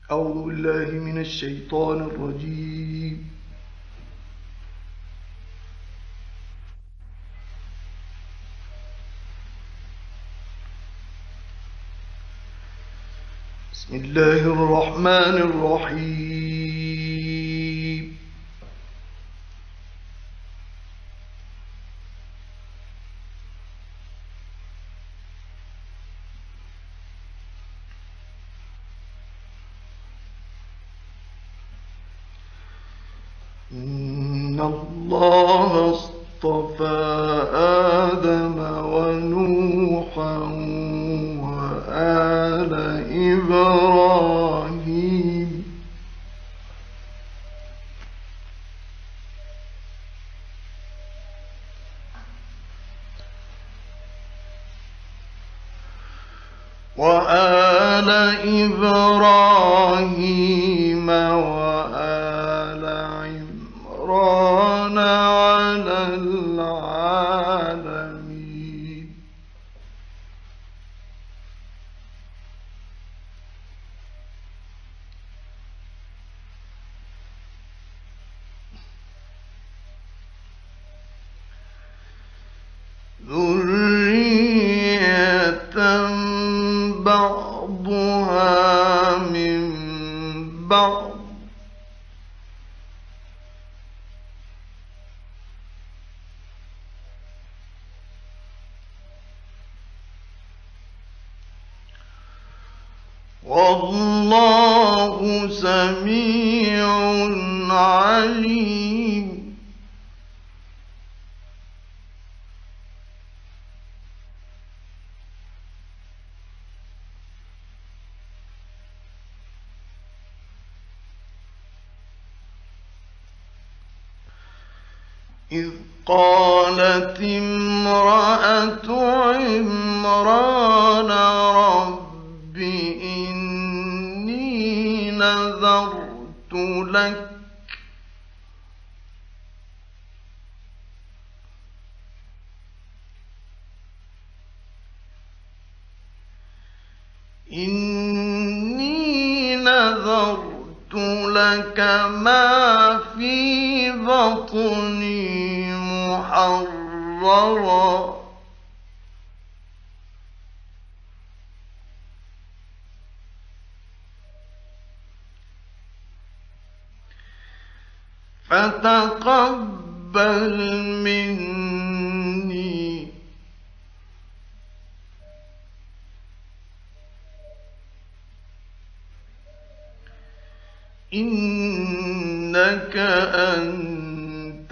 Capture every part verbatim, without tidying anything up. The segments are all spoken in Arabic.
أعوذ بالله من الشيطان الرجيم. بسم الله الرحمن الرحيم. إن الله اصطفى آدم ونوحا وآل إبراهيم وآل إبراهيم وآل عمران على العالمين. ذرية بعضها من بعض والله سميع عليم. إذ قالت امرأة عمران رب إني نذرت لك إني نذرت لك ما في بطني محررا فتقبل مني إنك أنت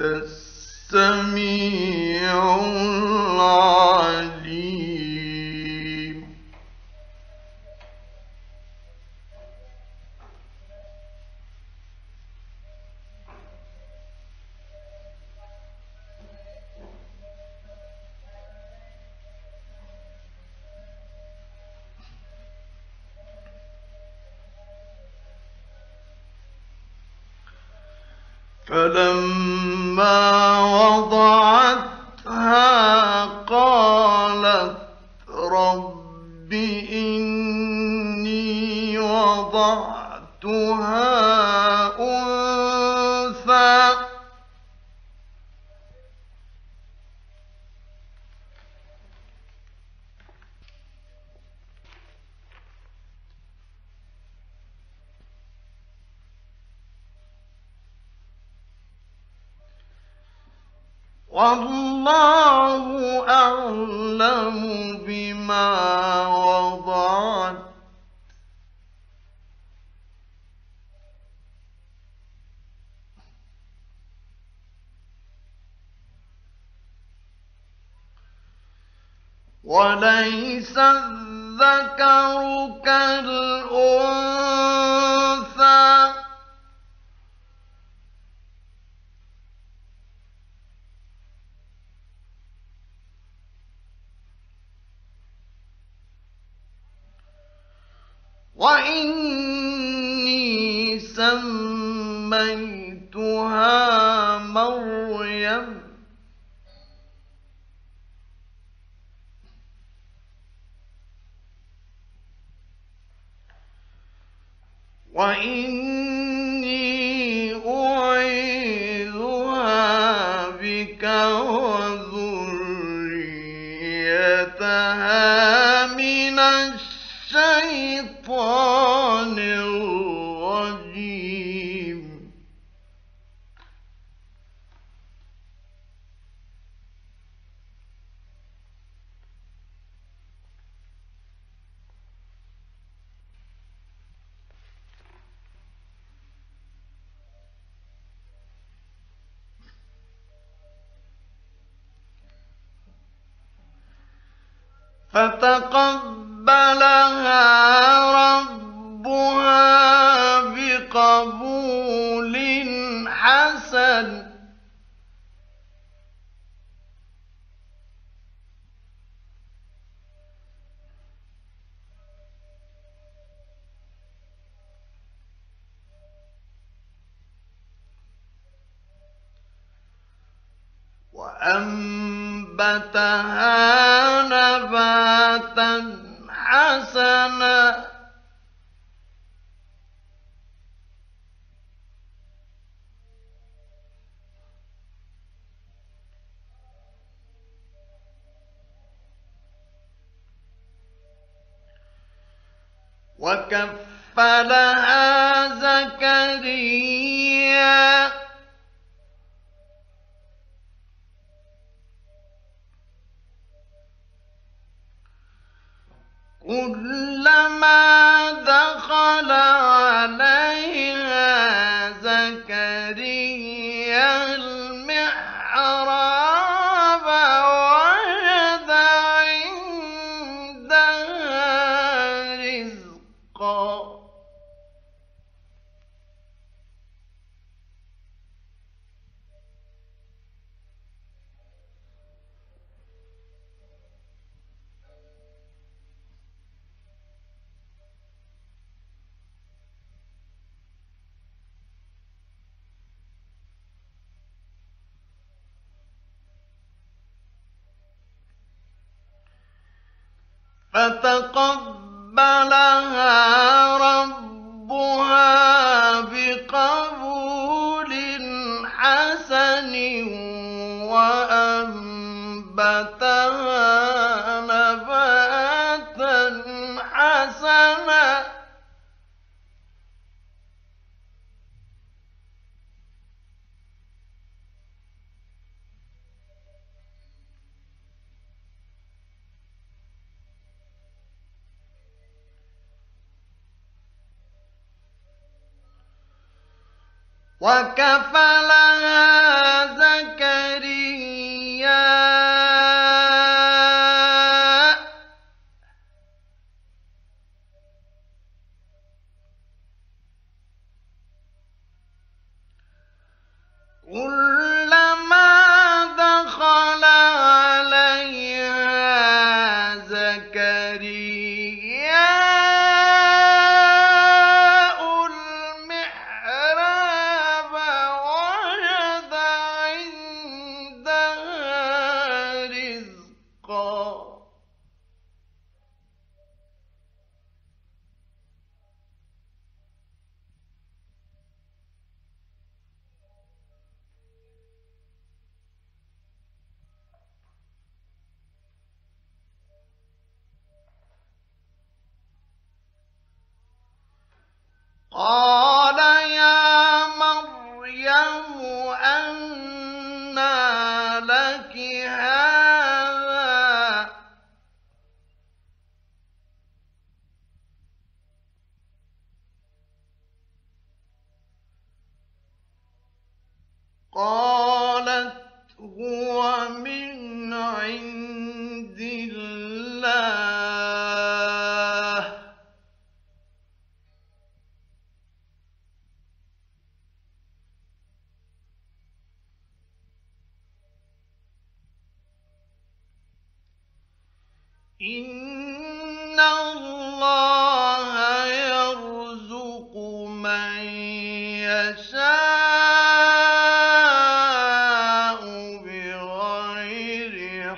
السميع العليم. فلما وضعتها قالت رب إني وضعتها أنثى والله أعلم بما وضعت وليس الذكر كالأنثى وإني سميتها مريم وإني أعيذها بك وذريتها من الشيطان الرجيم. فتقبلها ربها بقبول حسن وأنبتها نباتا حسنا وكفلها زكريا كلما دخل عليها زكريا المحراب وجد عندها رزقا. فتقبلها ربها بقبول حسن وأنبتها نباتا حسنا وكفلها زكريا كلما دخل عليها زكريا قال يا مريم أنى لك هذا قالت هو من عند الله إن الله يرزق من يشاء بغير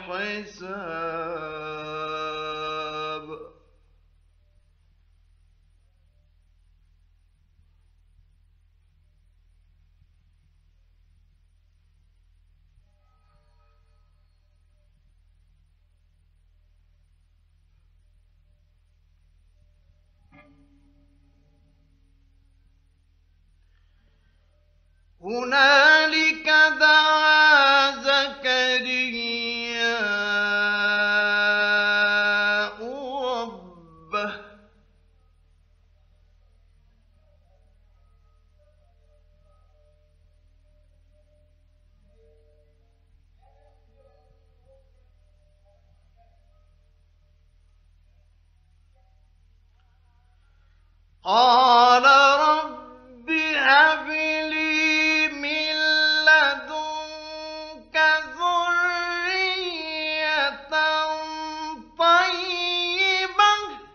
حساب. هنالك دعا زكرياء ربه قال رب هب لي من لدنك ذرية طيبة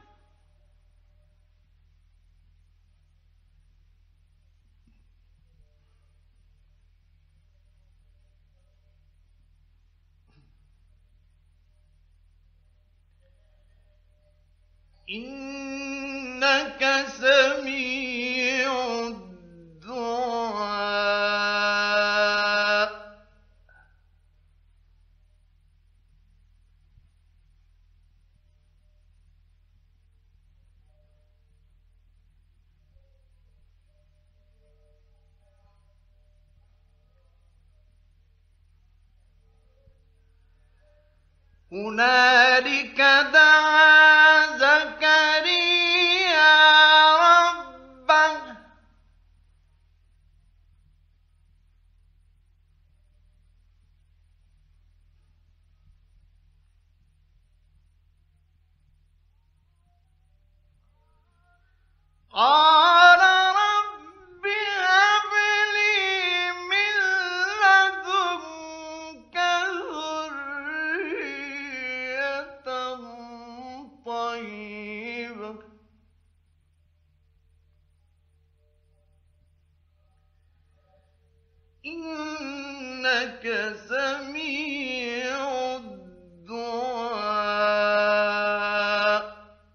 إنك سميع الدعاء هنالك دعا زكرياء ربه قال رب هب لي من لدنك ذرية طيبة إنك سميع الدعاء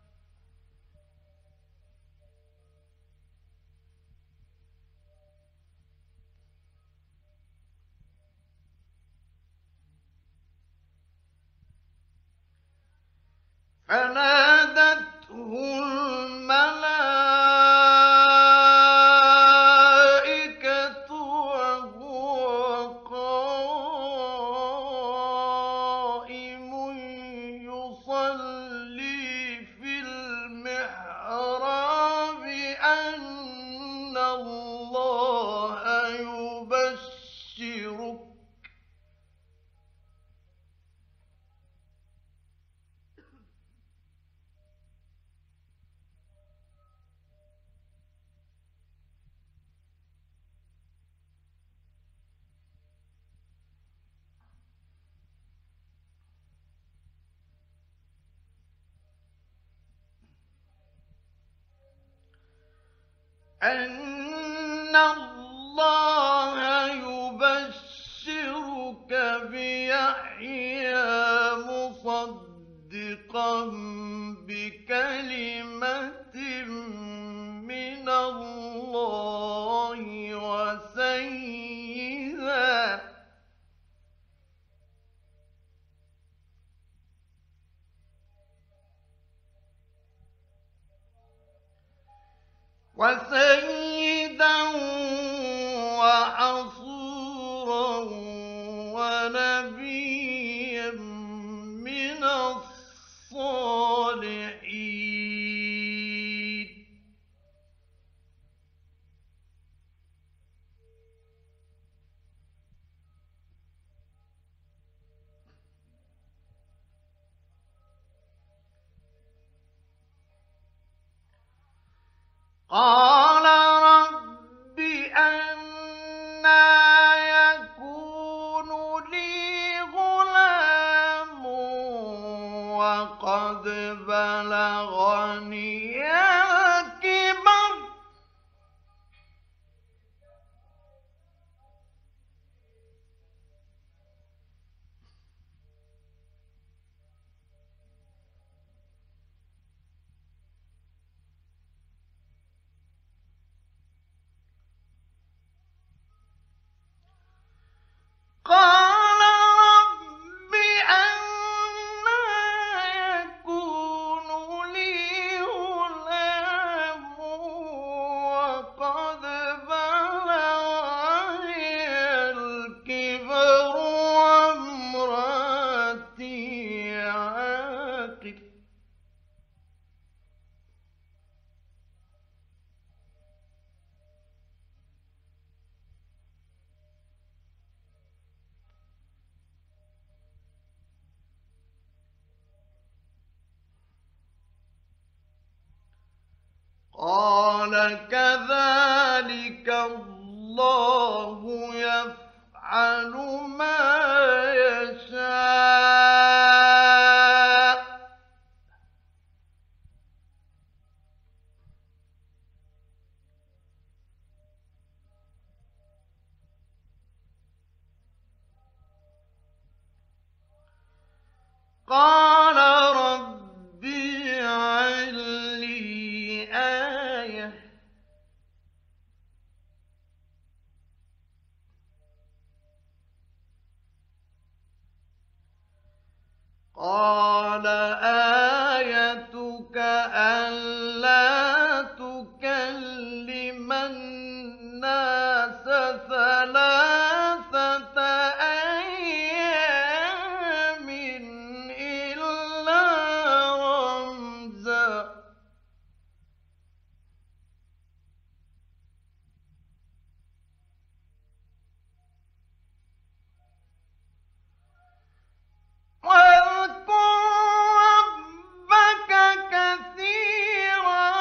فنادته الملائكة وهو قائم يصلي في المحراب أن الله يبشرك أن الله يبشرك بيحيى مصدقا بكلمة من الله وسيدا وسيدا وحصورا ونبيا من الصالحين قال رب أنى يكون لي غلام وقد بلغني الكبر قال كذلك الله يفعل ما يشاء قال رب اجعل لي آية قال آيتك ألا تكلم الناس ثلاثة أيام إلا رمزا واذكر ربك كثيرا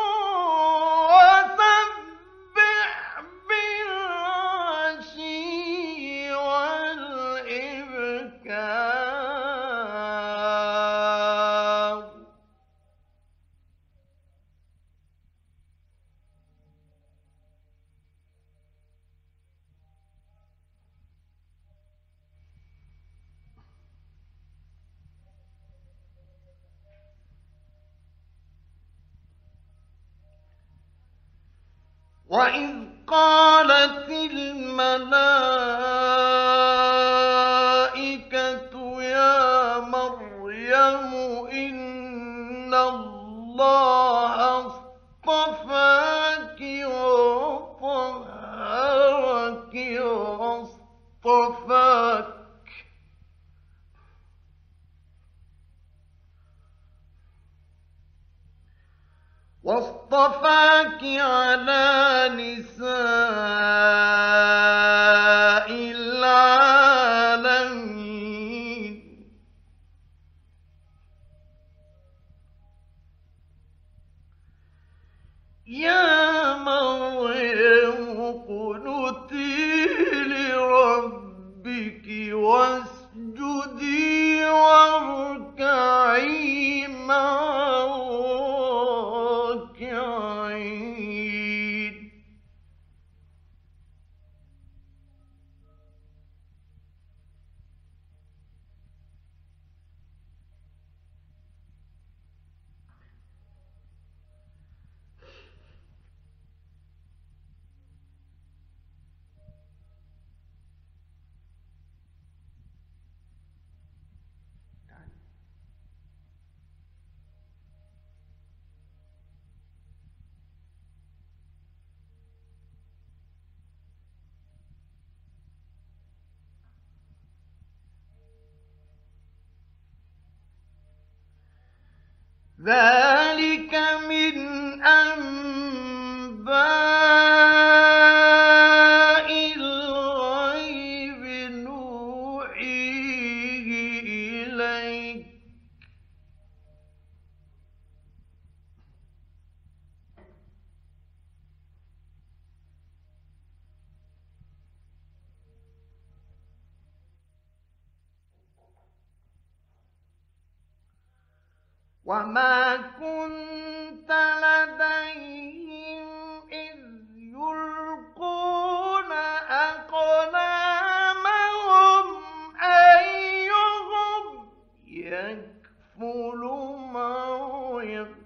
وسبح بالعشي والإبكار وإذ قالت الملائكة يا مريم إن الله اصطفاك وطهرك واصطفاك واصطفاك على نساء العالمين يا مريم اقنتي لربك واسجدي واركعي مع الراكعين ذلك من أنباء الغيب نوحيه إليك وما كنت لديهم إذ يلقون أقلامهم أيهم يكفل مريم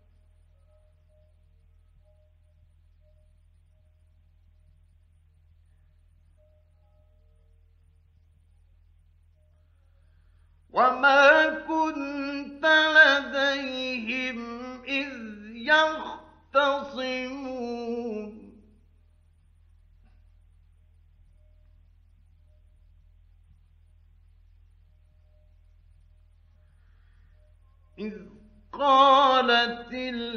وما كنت لديهم إذ يختصمون إذ قالت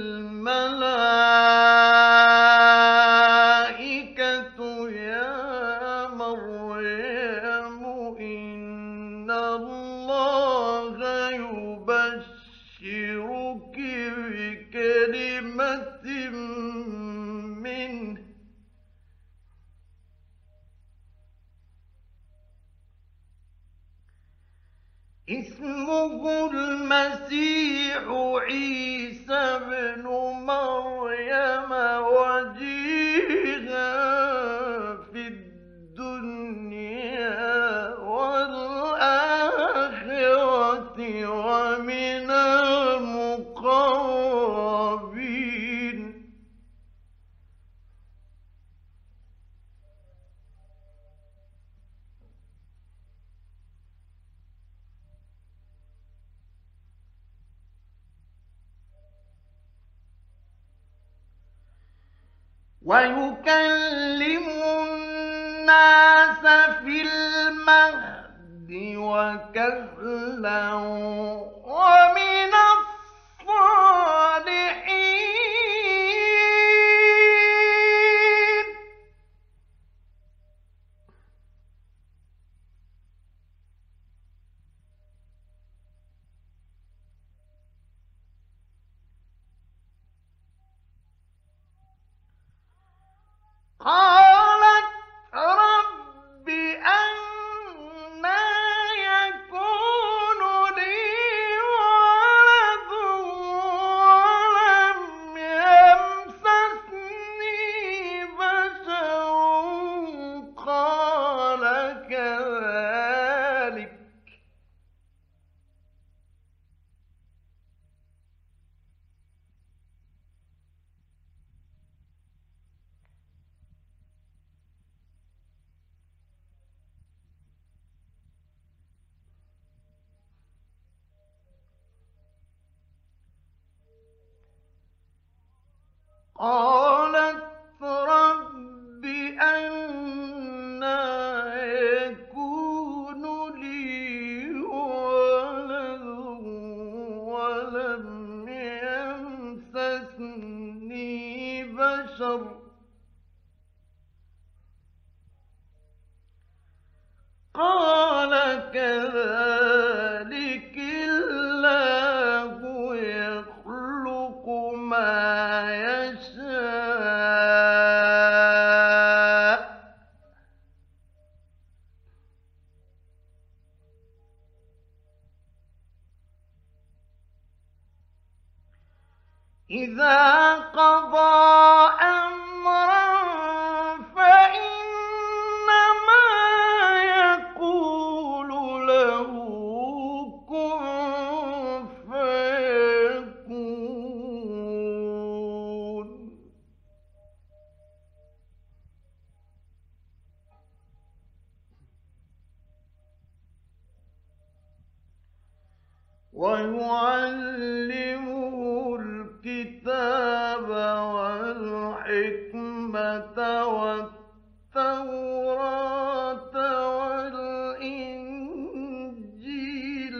الملائكة يا مريم إن الله يبشرك بكلمة اسمه المسيح عيسى بن مريم وجيها في الدنيا والآخرة ومن المقربين. ويكلم الناس في المهد وكهلا ومن الصالحين. قالت رب أنى يكون لي ولد ولم يمسسني بشر قال كذلك قالت رب أنى يكون لي ولد ولم يمسسني بشر قال كذلك الله يخلق ما يشاء إذا قضى أمرا فإنما يقول له كن فيكون. ويعلمه الكتاب والحكمة والتوراة والإنجيل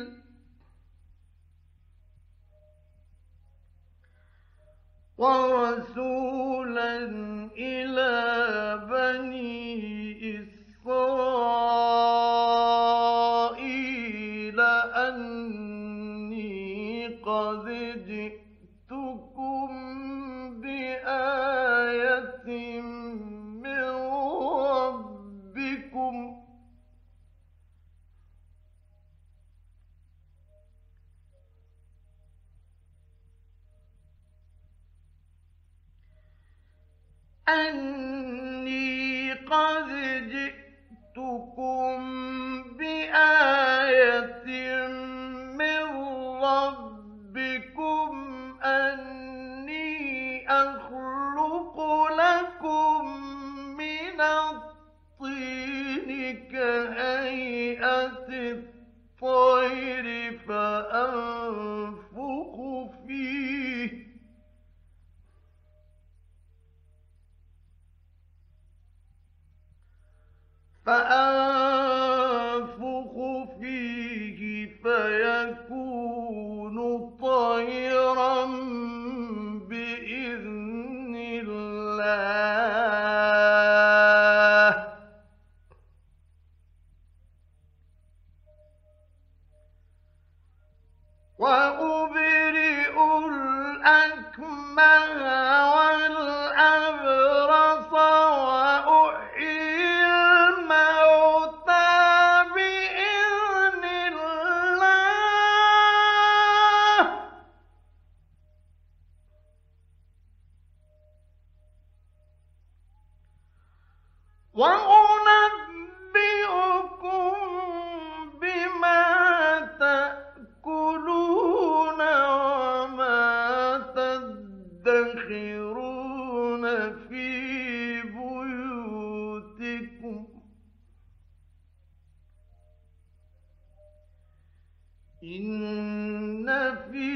ورسولا إلى بني إسرائيل أني قد جئتكم بآية من ربكم أني قد جئتكم بآية من ربكم أني أخلق لكم من الطين كهيئة الطير فأنفخ فيه فأنفخ فيه فيكون طيرا بإذن الله وأبرئ الأكمه والأبرص وأحيي الموتى وأنبئكم بما تأكلون وما تدخرون في بيوتكم إن في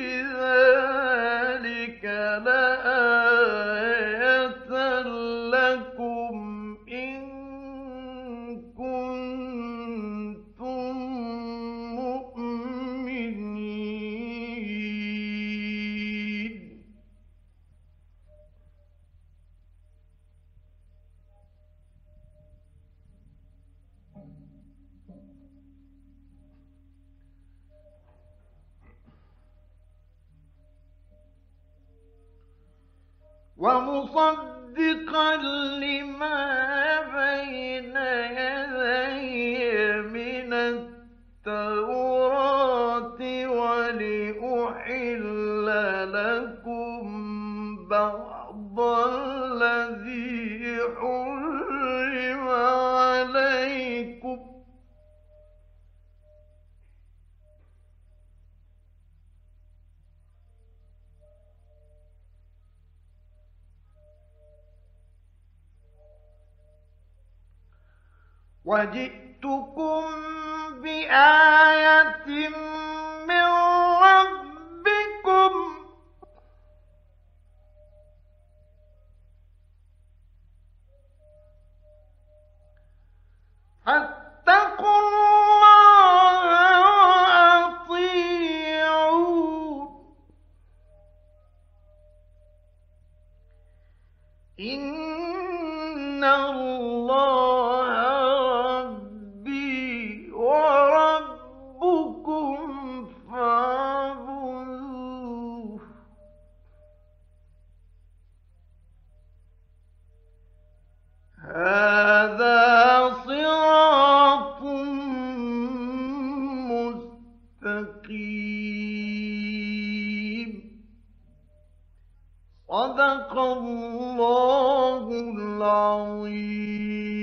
ذلك لآية لكم إن كنتم مؤمنين ومصدقا لما بين يدي من التوراة ولأحل لكم بعض الذي حرم عليكم وجئتكم بآية من ربكم فاتقوا الله وأطيعون إن الله ربي وربكم فاعبدوه هذا صراط مستقيم صدق الله العظيم